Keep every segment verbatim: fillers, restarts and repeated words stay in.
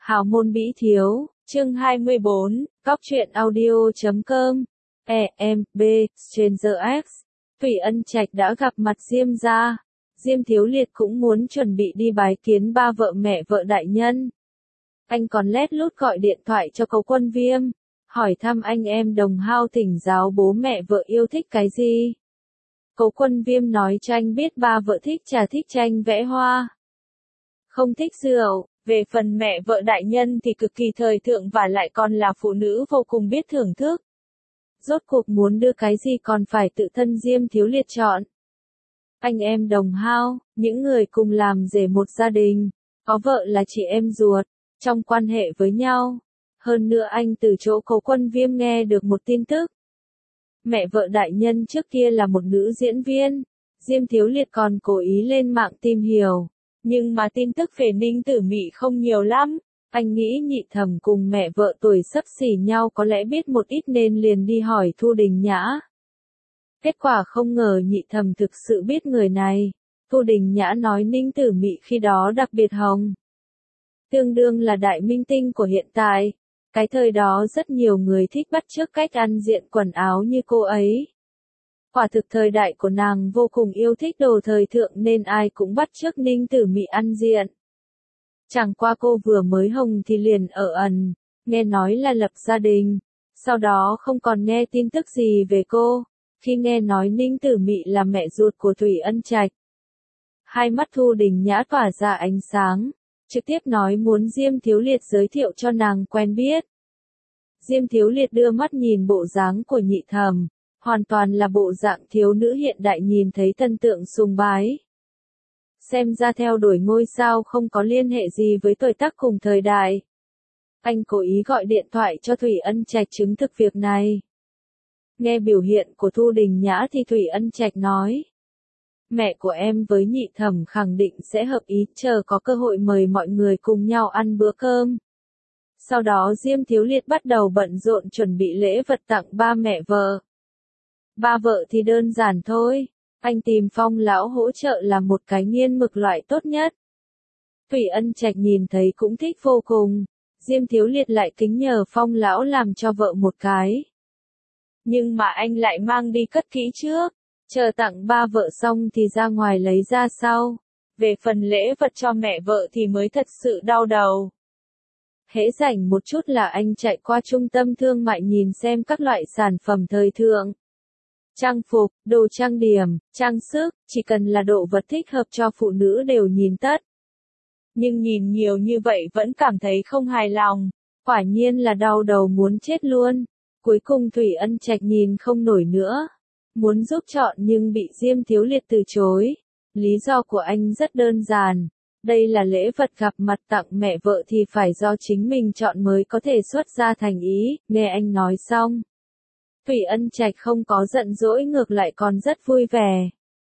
Hào môn Bỉ Thiếu, chương hai mươi bốn, cóc truyện audio chấm com, E M B, Stranger X. Thủy Ân Trạch đã gặp mặt Diêm gia. Diêm Thiếu Liệt cũng muốn chuẩn bị đi bái kiến ba vợ mẹ vợ đại nhân. Anh còn lét lút gọi điện thoại cho Cấu Quân Viêm, hỏi thăm anh em đồng hao thỉnh giáo bố mẹ vợ yêu thích cái gì. Cấu Quân Viêm nói cho anh biết ba vợ thích trà, thích tranh vẽ hoa, không thích rượu. Về phần mẹ vợ đại nhân thì cực kỳ thời thượng và lại còn là phụ nữ vô cùng biết thưởng thức. Rốt cuộc muốn đưa cái gì còn phải tự thân Diêm Thiếu Liệt chọn. Anh em đồng hao, những người cùng làm rể một gia đình, có vợ là chị em ruột, trong quan hệ với nhau. Hơn nữa anh từ chỗ Cấu Quân Viêm nghe được một tin tức. Mẹ vợ đại nhân trước kia là một nữ diễn viên. Diêm Thiếu Liệt còn cố ý lên mạng tìm hiểu. Nhưng mà tin tức về Ninh Tử Mị không nhiều lắm. Anh nghĩ Nhị Thẩm cùng mẹ vợ tuổi xấp xỉ nhau có lẽ biết một ít nên liền đi hỏi Thu Đình Nhã. Kết quả không ngờ Nhị Thẩm thực sự biết người này. Thu Đình Nhã nói Ninh Tử Mị khi đó đặc biệt hồng. Tương đương là đại minh tinh của hiện tại. Cái thời đó rất nhiều người thích bắt chước cách ăn diện quần áo như cô ấy. Quả thực thời đại của nàng vô cùng yêu thích đồ thời thượng nên ai cũng bắt chước Ninh Tử Mị ăn diện. Chẳng qua cô vừa mới hồng thì liền ở ẩn, nghe nói là lập gia đình. Sau đó không còn nghe tin tức gì về cô, khi nghe nói Ninh Tử Mị là mẹ ruột của Thủy Ân Trạch. Hai mắt Thu Đình Nhã tỏa ra ánh sáng, trực tiếp nói muốn Diêm Thiếu Liệt giới thiệu cho nàng quen biết. Diêm Thiếu Liệt đưa mắt nhìn bộ dáng của Nhị Thẩm. Hoàn toàn là bộ dạng thiếu nữ hiện đại nhìn thấy thần tượng sùng bái. Xem ra theo đuổi ngôi sao không có liên hệ gì với tuổi tác cùng thời đại. Anh cố ý gọi điện thoại cho Thủy Ân Trạch chứng thực việc này. Nghe biểu hiện của Thu Đình Nhã thì Thủy Ân Trạch nói. Mẹ của em với Nhị Thẩm khẳng định sẽ hợp ý, chờ có cơ hội mời mọi người cùng nhau ăn bữa cơm. Sau đó Diêm Thiếu Liệt bắt đầu bận rộn chuẩn bị lễ vật tặng ba mẹ vợ. Ba vợ thì đơn giản thôi, anh tìm Phong lão hỗ trợ là một cái nghiên mực loại tốt nhất. Thủy Ân Trạch nhìn thấy cũng thích vô cùng, Diêm Thiếu Liệt lại kính nhờ Phong lão làm cho vợ một cái. Nhưng mà anh lại mang đi cất kỹ trước, chờ tặng ba vợ xong thì ra ngoài lấy ra sau. Về phần lễ vật cho mẹ vợ thì mới thật sự đau đầu. Hễ rảnh một chút là anh chạy qua trung tâm thương mại nhìn xem các loại sản phẩm thời thượng. Trang phục, đồ trang điểm, trang sức, chỉ cần là đồ vật thích hợp cho phụ nữ đều nhìn tất. Nhưng nhìn nhiều như vậy vẫn cảm thấy không hài lòng, quả nhiên là đau đầu muốn chết luôn. Cuối cùng Thủy Ân Trạch nhìn không nổi nữa, muốn giúp chọn nhưng bị Diêm Thiếu Liệt từ chối. Lý do của anh rất đơn giản, đây là lễ vật gặp mặt tặng mẹ vợ thì phải do chính mình chọn mới có thể xuất ra thành ý. Nghe anh nói xong, Thủy Ân Trạch không có giận dỗi, ngược lại còn rất vui vẻ.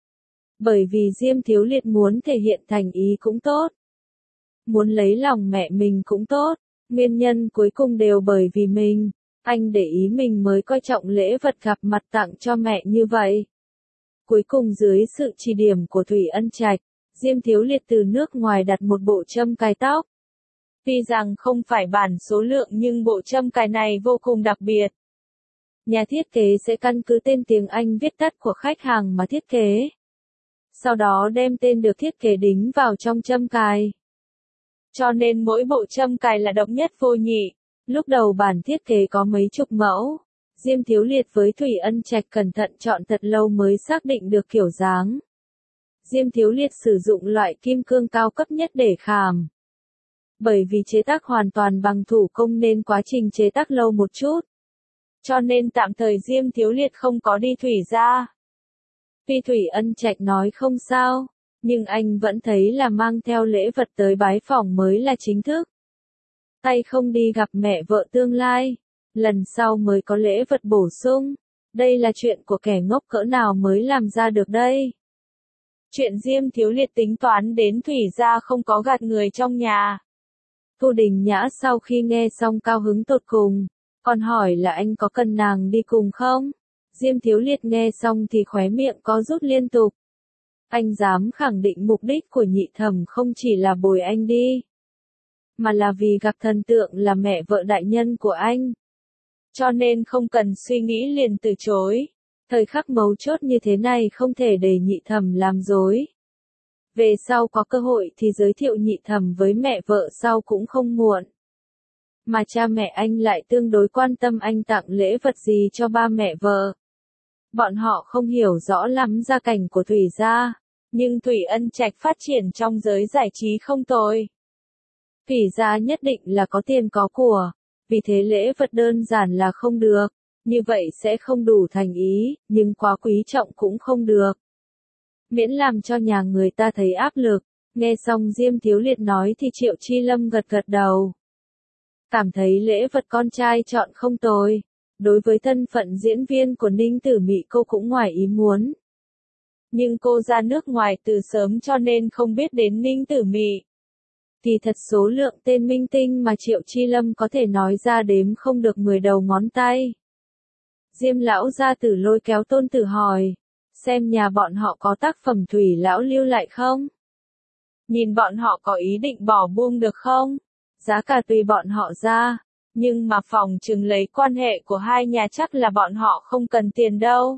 Bởi vì Diêm Thiếu Liệt muốn thể hiện thành ý cũng tốt, muốn lấy lòng mẹ mình cũng tốt, nguyên nhân cuối cùng đều bởi vì mình. Anh để ý mình mới coi trọng lễ vật gặp mặt tặng cho mẹ như vậy. Cuối cùng dưới sự chỉ điểm của Thủy Ân Trạch, Diêm Thiếu Liệt từ nước ngoài đặt một bộ châm cài tóc. Tuy rằng không phải bản số lượng nhưng bộ châm cài này vô cùng đặc biệt. Nhà thiết kế sẽ căn cứ tên tiếng Anh viết tắt của khách hàng mà thiết kế. Sau đó đem tên được thiết kế đính vào trong châm cài. Cho nên mỗi bộ châm cài là độc nhất vô nhị. Lúc đầu bản thiết kế có mấy chục mẫu. Diêm Thiếu Liệt với Thủy Ân Trạch cẩn thận chọn thật lâu mới xác định được kiểu dáng. Diêm Thiếu Liệt sử dụng loại kim cương cao cấp nhất để khảm. Bởi vì chế tác hoàn toàn bằng thủ công nên quá trình chế tác lâu một chút. Cho nên tạm thời Diêm Thiếu Liệt không có đi thủy gia. Tuy Thủy Ân Trạch nói không sao, nhưng anh vẫn thấy là mang theo lễ vật tới bái phỏng mới là chính thức. Tay không đi gặp mẹ vợ tương lai, lần sau mới có lễ vật bổ sung. Đây là chuyện của kẻ ngốc cỡ nào mới làm ra được đây. Chuyện Diêm Thiếu Liệt tính toán đến thủy gia không có gạt người trong nhà. Thu Đình Nhã sau khi nghe xong cao hứng tột cùng. Còn hỏi là anh có cần nàng đi cùng không? Diêm Thiếu Liệt nghe xong thì khóe miệng có rút liên tục. Anh dám khẳng định mục đích của Nhị Thẩm không chỉ là bồi anh đi. mà là vì gặp thần tượng là mẹ vợ đại nhân của anh. Cho nên không cần suy nghĩ liền từ chối. Thời khắc mấu chốt như thế này không thể để Nhị Thẩm làm dối. Về sau có cơ hội thì giới thiệu Nhị Thẩm với mẹ vợ sau cũng không muộn. Mà cha mẹ anh lại tương đối quan tâm anh tặng lễ vật gì cho ba mẹ vợ. Bọn họ không hiểu rõ lắm gia cảnh của Thủy gia, nhưng Thủy Ân Trạch phát triển trong giới giải trí không tồi. Thủy gia nhất định là có tiền có của, vì thế lễ vật đơn giản là không được, như vậy sẽ không đủ thành ý, nhưng quá quý trọng cũng không được. Miễn làm cho nhà người ta thấy áp lực, nghe xong Diêm Thiếu Liệt nói thì Triệu Chi Lâm gật gật đầu. Cảm thấy lễ vật con trai chọn không tồi. Đối với thân phận diễn viên của Ninh Tử Mị cô cũng ngoài ý muốn. Nhưng cô ra nước ngoài từ sớm cho nên không biết đến Ninh Tử Mị. Thì thật số lượng tên minh tinh mà Triệu Chi Lâm có thể nói ra đếm không được mười đầu ngón tay. Diêm lão gia tử lôi kéo Tôn Tử hỏi, xem nhà bọn họ có tác phẩm Thủy lão lưu lại không? Nhìn bọn họ có ý định bỏ buông được không? Giá cả tùy bọn họ ra. Nhưng mà phòng chừng lấy quan hệ của hai nhà chắc là bọn họ không cần tiền đâu.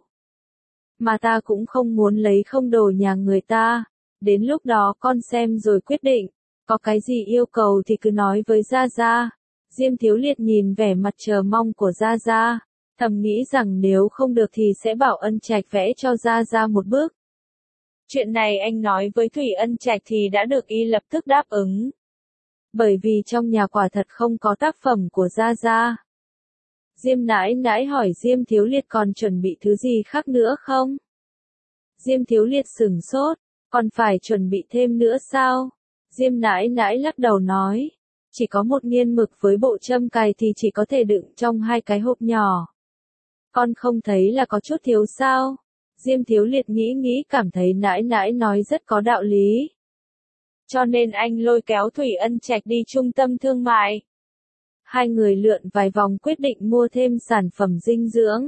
Mà ta cũng không muốn lấy không đồ nhà người ta. Đến lúc đó con xem rồi quyết định. Có cái gì yêu cầu thì cứ nói với Gia Gia. Diêm Thiếu Liệt nhìn vẻ mặt chờ mong của Gia Gia. Thầm nghĩ rằng nếu không được thì sẽ bảo Ân Trạch vẽ cho Gia Gia một bức. Chuyện này anh nói với Thủy Ân Trạch thì đã được y lập tức đáp ứng. Bởi vì trong nhà quả thật không có tác phẩm của Gia Gia. Diêm nãi nãi hỏi Diêm Thiếu Liệt còn chuẩn bị thứ gì khác nữa không? Diêm Thiếu Liệt sửng sốt, còn phải chuẩn bị thêm nữa sao? Diêm nãi nãi lắc đầu nói, chỉ có một nghiên mực với bộ châm cài thì chỉ có thể đựng trong hai cái hộp nhỏ. Con không thấy là có chút thiếu sao? Diêm Thiếu Liệt nghĩ nghĩ cảm thấy nãi nãi nói rất có đạo lý. Cho nên anh lôi kéo Thủy Ân Trạch đi trung tâm thương mại. Hai người lượn vài vòng quyết định mua thêm sản phẩm dinh dưỡng.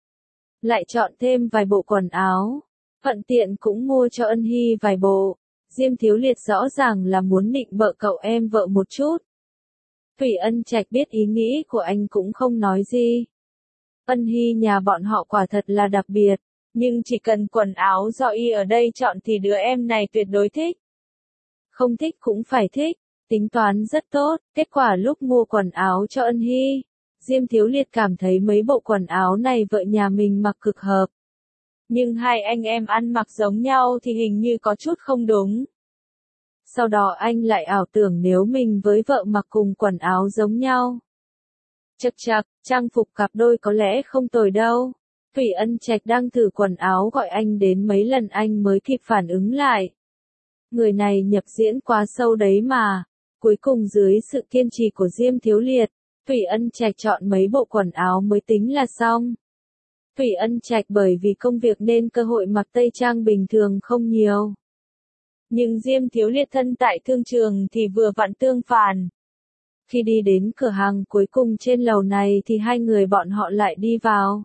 Lại chọn thêm vài bộ quần áo. Thuận tiện cũng mua cho Ân Hy vài bộ. Diêm Thiếu Liệt rõ ràng là muốn định bợ cậu em vợ một chút. Thủy Ân Trạch biết ý nghĩ của anh cũng không nói gì. Ân Hy nhà bọn họ quả thật là đặc biệt. Nhưng chỉ cần quần áo do y ở đây chọn thì đứa em này tuyệt đối thích. Không thích cũng phải thích, tính toán rất tốt, kết quả lúc mua quần áo cho Ân Hy, Diêm Thiếu Liệt cảm thấy mấy bộ quần áo này vợ nhà mình mặc cực hợp. Nhưng hai anh em ăn mặc giống nhau thì hình như có chút không đúng. Sau đó anh lại ảo tưởng nếu mình với vợ mặc cùng quần áo giống nhau. Chậc chậc, trang phục cặp đôi có lẽ không tồi đâu. Thủy Ân Trạch đang thử quần áo gọi anh đến mấy lần anh mới kịp phản ứng lại. Người này nhập diễn quá sâu đấy mà. Cuối cùng dưới sự kiên trì của Diêm Thiếu Liệt, Thủy Ân Trạch chọn mấy bộ quần áo mới tính là xong. Thủy Ân Trạch bởi vì công việc nên cơ hội mặc tây trang bình thường không nhiều. Nhưng Diêm Thiếu Liệt thân tại thương trường thì vừa vặn tương phản. Khi đi đến cửa hàng cuối cùng trên lầu này thì hai người bọn họ lại đi vào.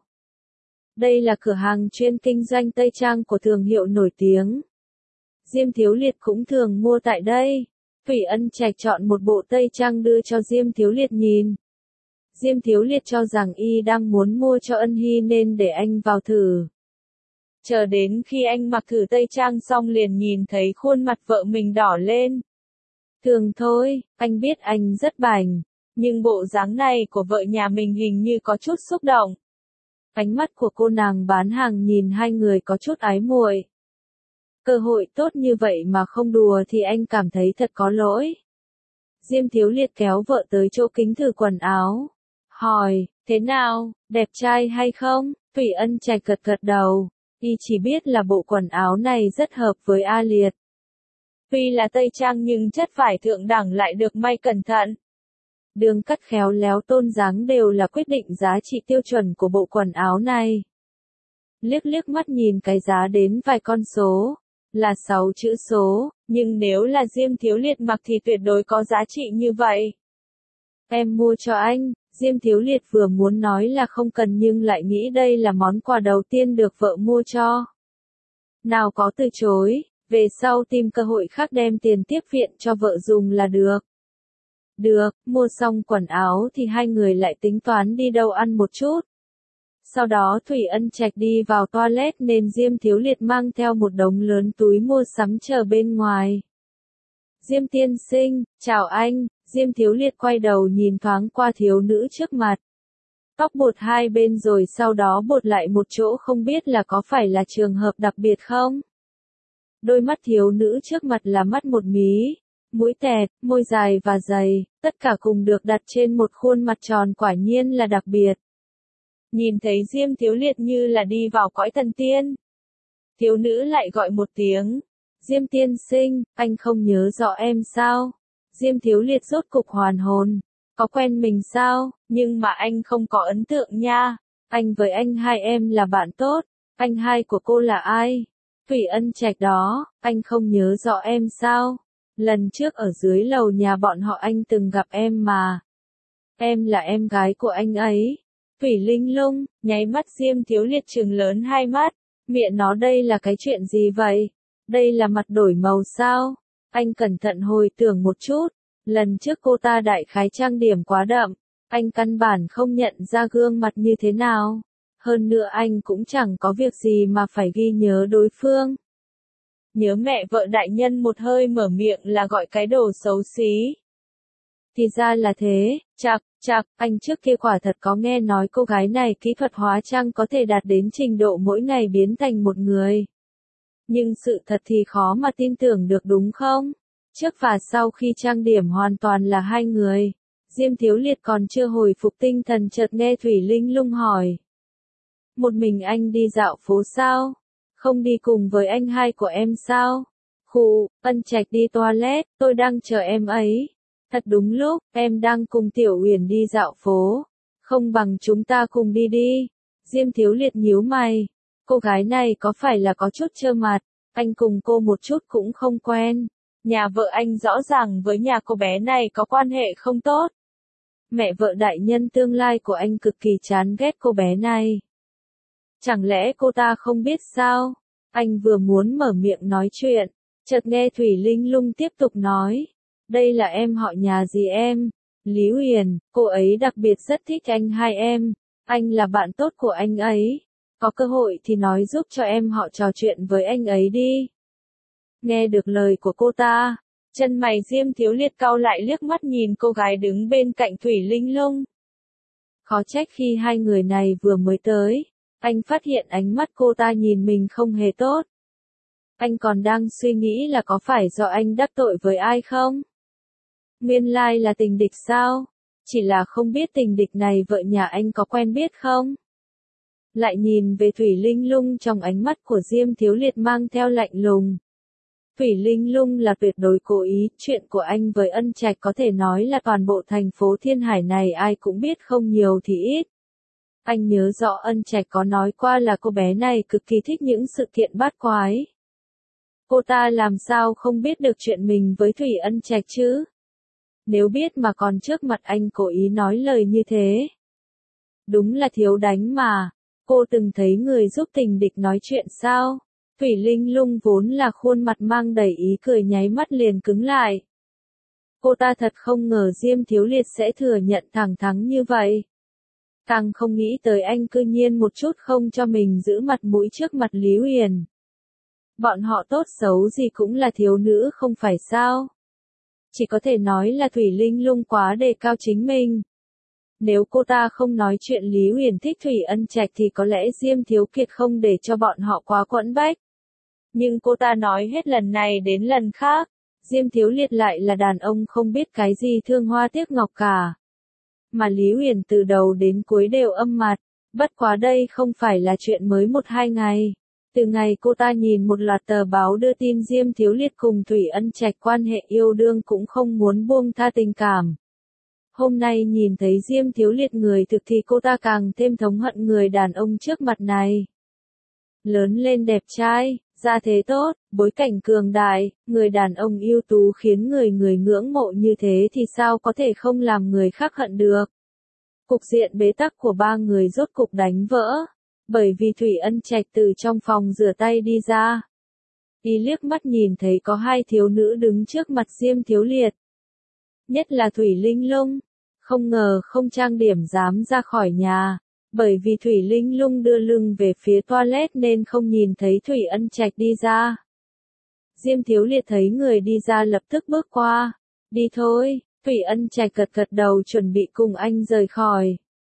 Đây là cửa hàng chuyên kinh doanh tây trang của thương hiệu nổi tiếng. Diêm Thiếu Liệt cũng thường mua tại đây. Thủy Ân Trạch chọn một bộ tây trang đưa cho Diêm Thiếu Liệt nhìn. Diêm Thiếu Liệt cho rằng y đang muốn mua cho Ân Hy nên để anh vào thử. Chờ đến khi anh mặc thử tây trang xong liền nhìn thấy khuôn mặt vợ mình đỏ lên. Thường thôi, anh biết anh rất bảnh, nhưng bộ dáng này của vợ nhà mình hình như có chút xúc động. Ánh mắt của cô nàng bán hàng nhìn hai người có chút ái muội. Cơ hội tốt như vậy mà không đùa thì anh cảm thấy thật có lỗi. Diêm Thiếu Liệt kéo vợ tới chỗ kính thử quần áo. Hỏi, thế nào, đẹp trai hay không? Thủy Ân Trạch gật gật đầu. Y chỉ biết là bộ quần áo này rất hợp với A Liệt. Tuy là tây trang nhưng chất vải thượng đẳng lại được may cẩn thận. Đường cắt khéo léo tôn dáng đều là quyết định giá trị tiêu chuẩn của bộ quần áo này. Liếc liếc mắt nhìn cái giá đến vài con số, là sáu chữ số, nhưng nếu là Diêm Thiếu Liệt mặc thì tuyệt đối có giá trị như vậy. Em mua cho anh, Diêm Thiếu Liệt vừa muốn nói là không cần nhưng lại nghĩ đây là món quà đầu tiên được vợ mua cho. Nào có từ chối, về sau tìm cơ hội khác đem tiền tiếp viện cho vợ dùng là được. Được, mua xong quần áo thì hai người lại tính toán đi đâu ăn một chút. Sau đó Thủy Ân Trạch đi vào toilet nên Diêm Thiếu Liệt mang theo một đống lớn túi mua sắm chờ bên ngoài. Diêm tiên sinh, chào anh, Diêm Thiếu Liệt quay đầu nhìn thoáng qua thiếu nữ trước mặt. Tóc bột hai bên rồi sau đó bột lại một chỗ không biết là có phải là trường hợp đặc biệt không? Đôi mắt thiếu nữ trước mặt là mắt một mí, mũi tẹt, môi dài và dày, tất cả cùng được đặt trên một khuôn mặt tròn quả nhiên là đặc biệt. Nhìn thấy Diêm Thiếu Liệt như là đi vào cõi thần tiên. Thiếu nữ lại gọi một tiếng. Diêm tiên sinh, anh không nhớ rõ em sao? Diêm Thiếu Liệt rốt cục hoàn hồn. Có quen mình sao? Nhưng mà anh không có ấn tượng nha. Anh với anh hai em là bạn tốt. Anh hai của cô là ai? Thủy Ân Trạch đó, anh không nhớ rõ em sao? Lần trước ở dưới lầu nhà bọn họ anh từng gặp em mà. Em là em gái của anh ấy. Thủy Linh Lung, nháy mắt Diêm Thiếu Liệt trừng lớn hai mắt. Miệng nó đây là cái chuyện gì vậy? Đây là mặt đổi màu sao? Anh cẩn thận hồi tưởng một chút. Lần trước cô ta đại khái trang điểm quá đậm. Anh căn bản không nhận ra gương mặt như thế nào. Hơn nữa anh cũng chẳng có việc gì mà phải ghi nhớ đối phương. Nhớ mẹ vợ đại nhân một hơi mở miệng là gọi cái đồ xấu xí. Thì ra là thế, chạc, chạc, anh trước kia quả thật có nghe nói cô gái này kỹ thuật hóa trang có thể đạt đến trình độ mỗi ngày biến thành một người. Nhưng sự thật thì khó mà tin tưởng được đúng không? Trước và sau khi trang điểm hoàn toàn là hai người. Diêm Thiếu Liệt còn chưa hồi phục tinh thần chợt nghe Thủy Linh Lung hỏi. Một mình anh đi dạo phố sao? Không đi cùng với anh hai của em sao? Khụ, Ân Trạch đi toilet, tôi đang chờ em ấy. Thật đúng lúc, em đang cùng Tiểu Uyển đi dạo phố. Không bằng chúng ta cùng đi đi. Diêm Thiếu Liệt nhíu mày. Cô gái này có phải là có chút trơ mặt? Anh cùng cô một chút cũng không quen. Nhà vợ anh rõ ràng với nhà cô bé này có quan hệ không tốt. Mẹ vợ đại nhân tương lai của anh cực kỳ chán ghét cô bé này. Chẳng lẽ cô ta không biết sao? Anh vừa muốn mở miệng nói chuyện, chợt nghe Thủy Linh Lung tiếp tục nói. Đây là em họ nhà gì em? Lý Uyển, cô ấy đặc biệt rất thích anh hai em. Anh là bạn tốt của anh ấy. Có cơ hội thì nói giúp cho em họ trò chuyện với anh ấy đi. Nghe được lời của cô ta, chân mày Diêm Thiếu Liệt cau lại liếc mắt nhìn cô gái đứng bên cạnh Thủy Linh Lung. Khó trách khi hai người này vừa mới tới, anh phát hiện ánh mắt cô ta nhìn mình không hề tốt. Anh còn đang suy nghĩ là có phải do anh đắc tội với ai không? Nguyên lai là tình địch sao? Chỉ là không biết tình địch này vợ nhà anh có quen biết không? Lại nhìn về Thủy Linh Lung trong ánh mắt của Diêm Thiếu Liệt mang theo lạnh lùng. Thủy Linh Lung là tuyệt đối cố ý, chuyện của anh với Ân Trạch có thể nói là toàn bộ thành phố Thiên Hải này ai cũng biết không nhiều thì ít. Anh nhớ rõ Ân Trạch có nói qua là cô bé này cực kỳ thích những sự kiện bát quái. Cô ta làm sao không biết được chuyện mình với Thủy Ân Trạch chứ? Nếu biết mà còn trước mặt anh cố ý nói lời như thế. Đúng là thiếu đánh mà. Cô từng thấy người giúp tình địch nói chuyện sao? Thủy Linh Lung vốn là khuôn mặt mang đầy ý cười nháy mắt liền cứng lại. Cô ta thật không ngờ Diêm Thiếu Liệt sẽ thừa nhận thẳng thắn như vậy. Càng không nghĩ tới anh cư nhiên một chút không cho mình giữ mặt mũi trước mặt Lý Uyển. Bọn họ tốt xấu gì cũng là thiếu nữ không phải sao? Chỉ có thể nói là Thủy Linh Lung quá đề cao chính mình. Nếu cô ta không nói chuyện Lý Uyển thích Thủy Ân Trạch thì có lẽ Diêm Thiếu Kiệt không để cho bọn họ quá quẫn bách. Nhưng cô ta nói hết lần này đến lần khác, Diêm Thiếu Liệt lại là đàn ông không biết cái gì thương hoa tiếc ngọc cả. Mà Lý Uyển từ đầu đến cuối đều âm mặt, bất quá đây không phải là chuyện mới một hai ngày. Từ ngày cô ta nhìn một loạt tờ báo đưa tin Diêm Thiếu Liệt cùng Thủy Ân Trạch quan hệ yêu đương cũng không muốn buông tha tình cảm. Hôm nay nhìn thấy Diêm Thiếu Liệt người thực thì cô ta càng thêm thống hận người đàn ông trước mặt này. Lớn lên đẹp trai, gia thế tốt, bối cảnh cường đại, người đàn ông ưu tú khiến người người ngưỡng mộ như thế thì sao có thể không làm người khác hận được. Cục diện bế tắc của ba người rốt cục đánh vỡ, bởi vì Thủy Ân Trạch từ trong phòng rửa tay đi ra. Y liếc mắt nhìn thấy có hai thiếu nữ đứng trước mặt Diêm Thiếu Liệt. nhất là Thủy Linh Lung. Không ngờ không trang điểm dám ra khỏi nhà, bởi vì Thủy Linh Lung đưa lưng về phía toilet nên không nhìn thấy Thủy Ân Trạch đi ra. Diêm Thiếu Liệt thấy người đi ra lập tức bước qua. Đi thôi, Thủy Ân Trạch gật gật đầu chuẩn bị cùng anh rời khỏi.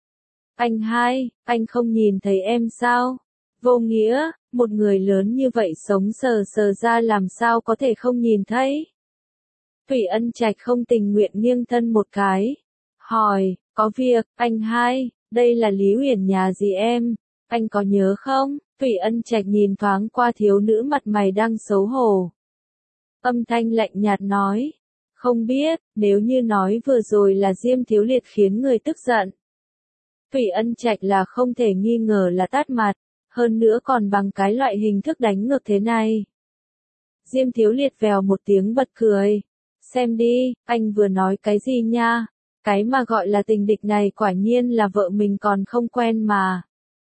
Anh hai, anh không nhìn thấy em sao? Vô nghĩa, một người lớn như vậy sống sờ sờ ra làm sao có thể không nhìn thấy? Thủy Ân Trạch không tình nguyện nghiêng thân một cái. Hỏi, có việc, anh hai, đây là Lý Uyển nhà gì em? Anh có nhớ không? Thủy Ân Trạch nhìn thoáng qua thiếu nữ mặt mày đang xấu hổ. Âm thanh lạnh nhạt nói. Không biết, nếu như nói vừa rồi là Diêm Thiếu Liệt khiến người tức giận. Thủy Ân Trạch là không thể nghi ngờ là tát mặt, hơn nữa còn bằng cái loại hình thức đánh ngược thế này. Diêm Thiếu Liệt vèo một tiếng bật cười. Xem đi, anh vừa nói cái gì nha? Cái mà gọi là tình địch này quả nhiên là vợ mình còn không quen mà.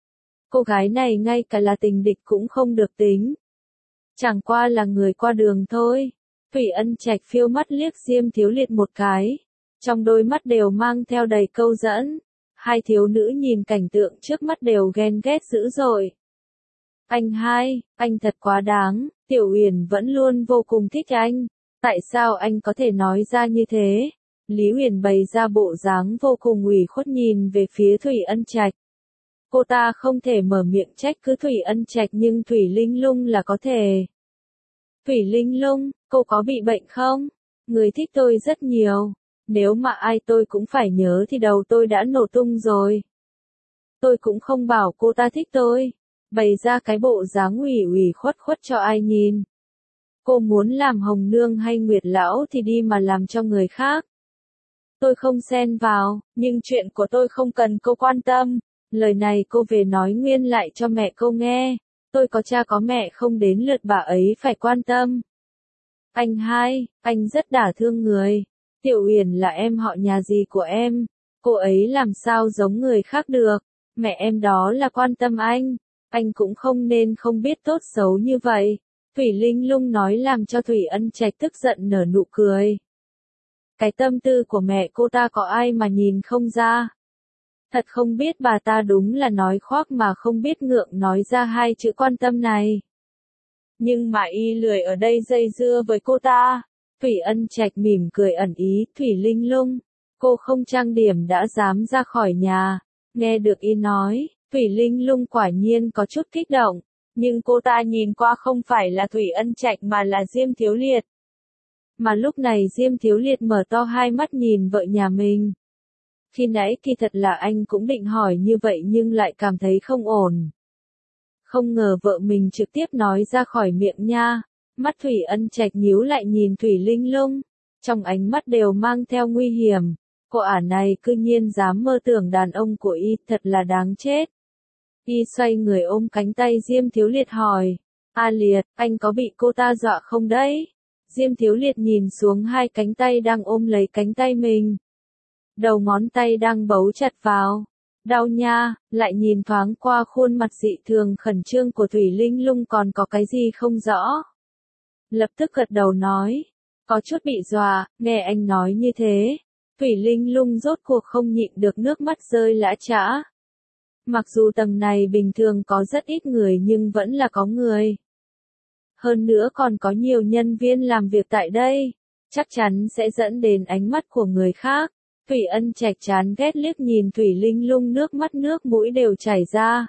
Cô gái này ngay cả là tình địch cũng không được tính. Chẳng qua là người qua đường thôi. Thủy Ân Trạch phiêu mắt liếc Diêm Thiếu Liệt một cái. Trong đôi mắt đều mang theo đầy câu dẫn. Hai thiếu nữ nhìn cảnh tượng trước mắt đều ghen ghét dữ dội. Anh hai, anh thật quá đáng, Tiểu Uyển vẫn luôn vô cùng thích anh. Tại sao anh có thể nói ra như thế? Lý Uyển bày ra bộ dáng vô cùng ủy khuất nhìn về phía Thủy Ân Trạch. Cô ta không thể mở miệng trách cứ Thủy Ân Trạch nhưng Thủy Linh Lung là có thể. Thủy Linh Lung, cô có bị bệnh không? Người thích tôi rất nhiều. Nếu mà ai tôi cũng phải nhớ thì đầu tôi đã nổ tung rồi. Tôi cũng không bảo cô ta thích tôi. Bày ra cái bộ dáng ủy ủy khuất khuất cho ai nhìn. Cô muốn làm Hồng Nương hay Nguyệt Lão thì đi mà làm cho người khác. Tôi không xen vào, nhưng chuyện của tôi không cần cô quan tâm. Lời này cô về nói nguyên lại cho mẹ cô nghe. Tôi có cha có mẹ không đến lượt bà ấy phải quan tâm. Anh hai, anh rất đả thương người. Tiểu Uyển là em họ nhà gì của em? Cô ấy làm sao giống người khác được? Mẹ em đó là quan tâm anh. Anh cũng không nên không biết tốt xấu như vậy. Thủy Linh Lung nói làm cho Thủy Ân Trạch tức giận nở nụ cười. Cái tâm tư của mẹ cô ta có ai mà nhìn không ra. Thật không biết bà ta đúng là nói khoác mà không biết ngượng nói ra hai chữ quan tâm này. Nhưng mà y lười ở đây dây dưa với cô ta. Thủy Ân Trạch mỉm cười ẩn ý, Thủy Linh Lung, cô không trang điểm đã dám ra khỏi nhà. Nghe được y nói, Thủy Linh Lung quả nhiên có chút kích động, nhưng cô ta nhìn qua không phải là Thủy Ân Trạch mà là Diêm Thiếu Liệt. Mà lúc này Diêm Thiếu Liệt mở to hai mắt nhìn vợ nhà mình. Khi nãy kỳ thật là anh cũng định hỏi như vậy nhưng lại cảm thấy không ổn. Không ngờ vợ mình trực tiếp nói ra khỏi miệng nha. Mắt Thủy Ân Trạch nhíu lại nhìn Thủy Linh Lung, trong ánh mắt đều mang theo nguy hiểm. Cô ả này cư nhiên dám mơ tưởng đàn ông của y, thật là đáng chết. Y xoay người ôm cánh tay Diêm Thiếu Liệt hỏi, A Liệt, anh có bị cô ta dọa không đấy? Diêm Thiếu Liệt nhìn xuống hai cánh tay đang ôm lấy cánh tay mình. Đầu ngón tay đang bấu chặt vào. Đau nha, lại nhìn thoáng qua khuôn mặt dị thường khẩn trương của Thủy Linh Lung còn có cái gì không rõ. Lập tức gật đầu nói, có chút bị dọa, nghe anh nói như thế. Thủy Linh Lung rốt cuộc không nhịn được nước mắt rơi lã chã. Mặc dù tầng này bình thường có rất ít người nhưng vẫn là có người. Hơn nữa còn có nhiều nhân viên làm việc tại đây, chắc chắn sẽ dẫn đến ánh mắt của người khác. Thủy Ân Trạch chán ghét liếc nhìn Thủy Linh Lung nước mắt nước mũi đều chảy ra.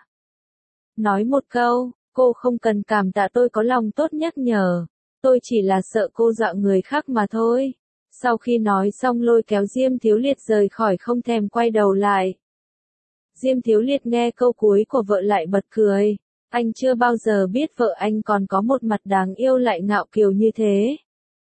Nói một câu, cô không cần cảm tạ tôi có lòng tốt nhắc nhở. Tôi chỉ là sợ cô dọa người khác mà thôi. Sau khi nói xong lôi kéo Diêm Thiếu Liệt rời khỏi không thèm quay đầu lại. Diêm Thiếu Liệt nghe câu cuối của vợ lại bật cười. Anh chưa bao giờ biết vợ anh còn có một mặt đáng yêu lại ngạo kiều như thế.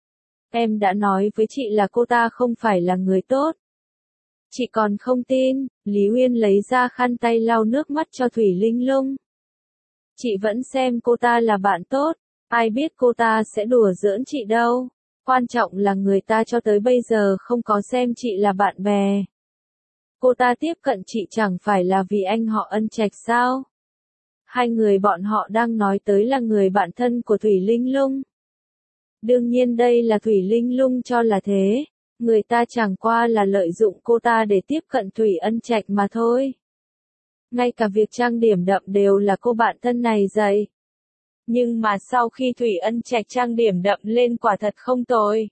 Em đã nói với chị là cô ta không phải là người tốt. Chị còn không tin, Lý Uyên lấy ra khăn tay lau nước mắt cho Thủy Linh Lung. Chị vẫn xem cô ta là bạn tốt, ai biết cô ta sẽ đùa giỡn chị đâu. Quan trọng là người ta cho tới bây giờ không có xem chị là bạn bè. Cô ta tiếp cận chị chẳng phải là vì anh họ Ân Trạch sao? Hai người bọn họ đang nói tới là người bạn thân của Thủy Linh Lung. Đương nhiên đây là Thủy Linh Lung cho là thế. Người ta chẳng qua là lợi dụng cô ta để tiếp cận Thủy Ân Trạch mà thôi. Ngay cả việc trang điểm đậm đều là cô bạn thân này dạy. Nhưng mà sau khi Thủy Ân Trạch trang điểm đậm lên quả thật không tồi.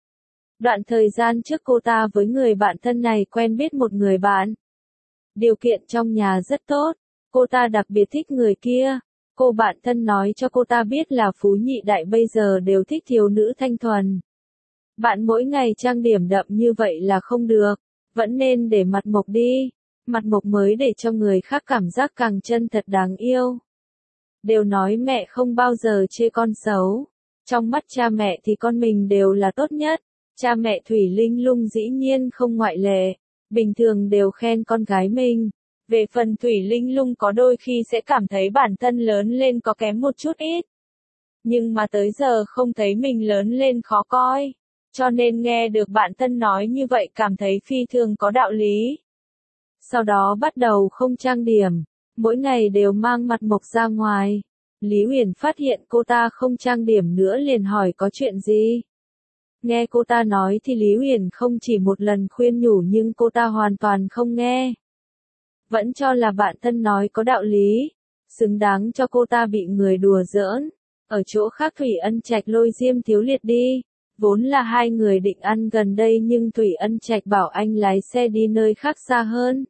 Đoạn thời gian trước cô ta với người bạn thân này quen biết một người bạn. Điều kiện trong nhà rất tốt, cô ta đặc biệt thích người kia. Cô bạn thân nói cho cô ta biết là phú nhị đại bây giờ đều thích thiếu nữ thanh thuần. Bạn mỗi ngày trang điểm đậm như vậy là không được, vẫn nên để mặt mộc đi. Mặt mộc mới để cho người khác cảm giác càng chân thật đáng yêu. Đều nói mẹ không bao giờ chê con xấu. Trong mắt cha mẹ thì con mình đều là tốt nhất. Cha mẹ Thủy Linh Lung dĩ nhiên không ngoại lệ. Bình thường đều khen con gái mình. Về phần Thủy Linh Lung có đôi khi sẽ cảm thấy bản thân lớn lên có kém một chút ít. Nhưng mà tới giờ không thấy mình lớn lên khó coi. Cho nên nghe được bạn thân nói như vậy cảm thấy phi thường có đạo lý. Sau đó bắt đầu không trang điểm, mỗi ngày đều mang mặt mộc ra ngoài. Lý Uyển phát hiện cô ta không trang điểm nữa liền hỏi có chuyện gì. Nghe cô ta nói thì Lý Uyển không chỉ một lần khuyên nhủ nhưng cô ta hoàn toàn không nghe. Vẫn cho là bạn thân nói có đạo lý, xứng đáng cho cô ta bị người đùa giỡn. Ở chỗ khác Thủy Ân Trạch lôi Diêm Thiếu Liệt đi. Vốn là hai người định ăn gần đây nhưng Thủy Ân Trạch bảo anh lái xe đi nơi khác xa hơn.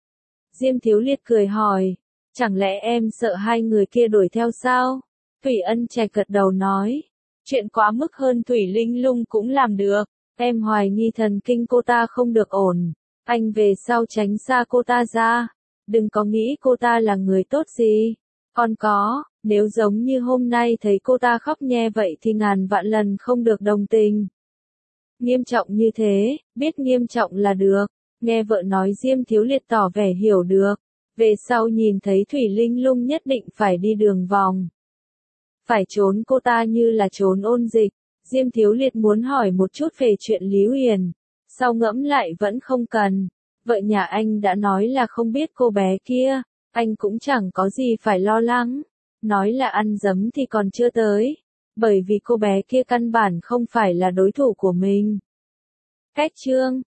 Diêm Thiếu Liệt cười hỏi, chẳng lẽ em sợ hai người kia đuổi theo sao? Thủy Ân Trạch gật đầu nói, chuyện quá mức hơn Thủy Linh Lung cũng làm được, em hoài nghi thần kinh cô ta không được ổn, anh về sau tránh xa cô ta ra, đừng có nghĩ cô ta là người tốt gì, còn có, nếu giống như hôm nay thấy cô ta khóc nhe vậy thì ngàn vạn lần không được đồng tình. Nghiêm trọng như thế, biết nghiêm trọng là được. Nghe vợ nói Diêm Thiếu Liệt tỏ vẻ hiểu được. Về sau nhìn thấy Thủy Linh Lung nhất định phải đi đường vòng. Phải trốn cô ta như là trốn ôn dịch. Diêm Thiếu Liệt muốn hỏi một chút về chuyện Lý Uyển. Sau ngẫm lại vẫn không cần. Vợ nhà anh đã nói là không biết cô bé kia. Anh cũng chẳng có gì phải lo lắng. Nói là ăn dấm thì còn chưa tới. Bởi vì cô bé kia căn bản không phải là đối thủ của mình. Cách chương